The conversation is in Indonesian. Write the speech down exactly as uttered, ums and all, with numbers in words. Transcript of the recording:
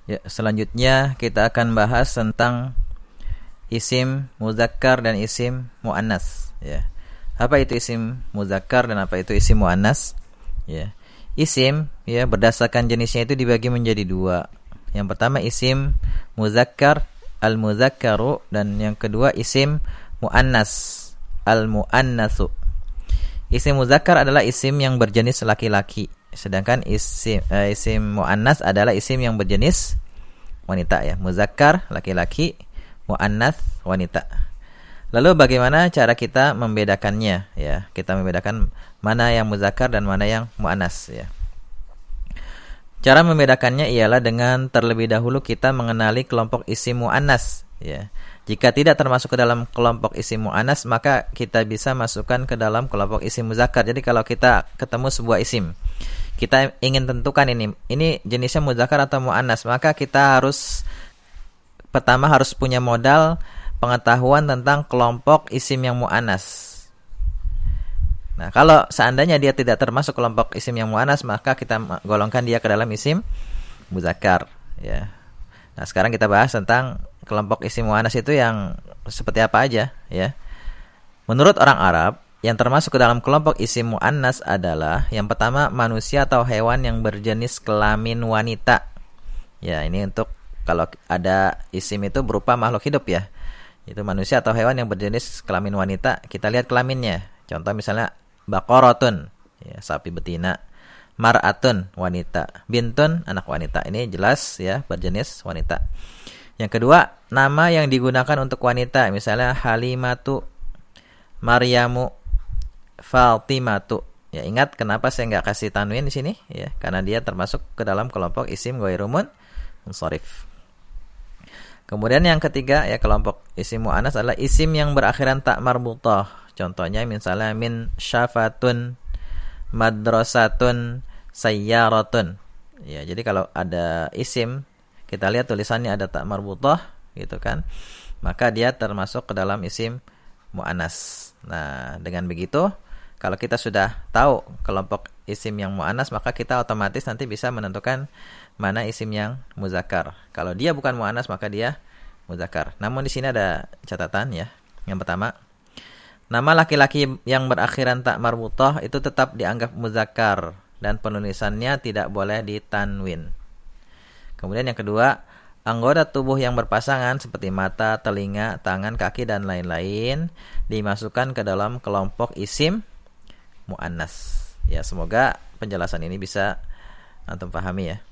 Ya, selanjutnya kita akan bahas tentang isim muzakkar dan isim muannas, ya. Apa itu isim muzakkar dan apa itu isim muannas? Ya. Isim, ya, berdasarkan jenisnya itu dibagi menjadi dua. Yang pertama isim muzakkar, al-muzakkaru, dan yang kedua isim muannas, al-muannasu. Isim muzakkar adalah isim yang berjenis laki-laki, sedangkan isim uh, isim muannas adalah isim yang berjenis wanita, ya. Muzakkar laki-laki, muannas wanita. Lalu bagaimana cara kita membedakannya, ya? Kita membedakan mana yang muzakkar dan mana yang muannas, ya. Cara membedakannya ialah dengan terlebih dahulu kita mengenali kelompok isim muannas, ya. Jika tidak termasuk ke dalam kelompok isim muannas, maka kita bisa masukkan ke dalam kelompok isim muzakkar. Jadi kalau kita ketemu sebuah isim, kita ingin tentukan ini, ini jenisnya muzakkar atau muannas, maka kita harus pertama harus punya modal pengetahuan tentang kelompok isim yang muannas. Nah, kalau seandainya dia tidak termasuk kelompok isim yang muannas, maka kita golongkan dia ke dalam isim muzakkar, ya. Nah, sekarang kita bahas tentang kelompok isim muannas itu yang seperti apa aja, ya. Menurut orang Arab, yang termasuk ke dalam kelompok isim muannas adalah yang pertama manusia atau hewan yang berjenis kelamin wanita. Ya, ini untuk kalau ada isim itu berupa makhluk hidup, ya. Itu manusia atau hewan yang berjenis kelamin wanita, kita lihat kelaminnya. Contoh misalnya baqaratun, ya, sapi betina. Mar'atun, wanita. Bintun, anak wanita. Ini jelas, ya, berjenis wanita. Yang kedua, nama yang digunakan untuk wanita, misalnya Halimatu, Maryamu, Fatimatu. Ya, ingat kenapa saya nggak kasih tanwin di sini, ya, karena dia termasuk ke dalam kelompok isim ghairu munsharif. Kemudian yang ketiga, ya, kelompok isim muannas adalah isim yang berakhiran ta marbutah. Contohnya misalnya min syafatun, madrasatun, sayyaratun. Ya, jadi kalau ada isim, kita lihat tulisannya ada ta marbutah, gitu kan, maka dia termasuk ke dalam isim muannas. Nah, dengan begitu, kalau kita sudah tahu kelompok isim yang muannas, maka kita otomatis nanti bisa menentukan mana isim yang muzakkar. Kalau dia bukan muannas, maka dia muzakkar. Namun di sini ada catatan, ya. Yang pertama, nama laki-laki yang berakhiran ta marbutah itu tetap dianggap muzakkar dan penulisannya tidak boleh ditanwin. Kemudian yang kedua, anggota tubuh yang berpasangan seperti mata, telinga, tangan, kaki, dan lain-lain dimasukkan ke dalam kelompok isim muannas. Ya, semoga penjelasan ini bisa antum pahami, ya.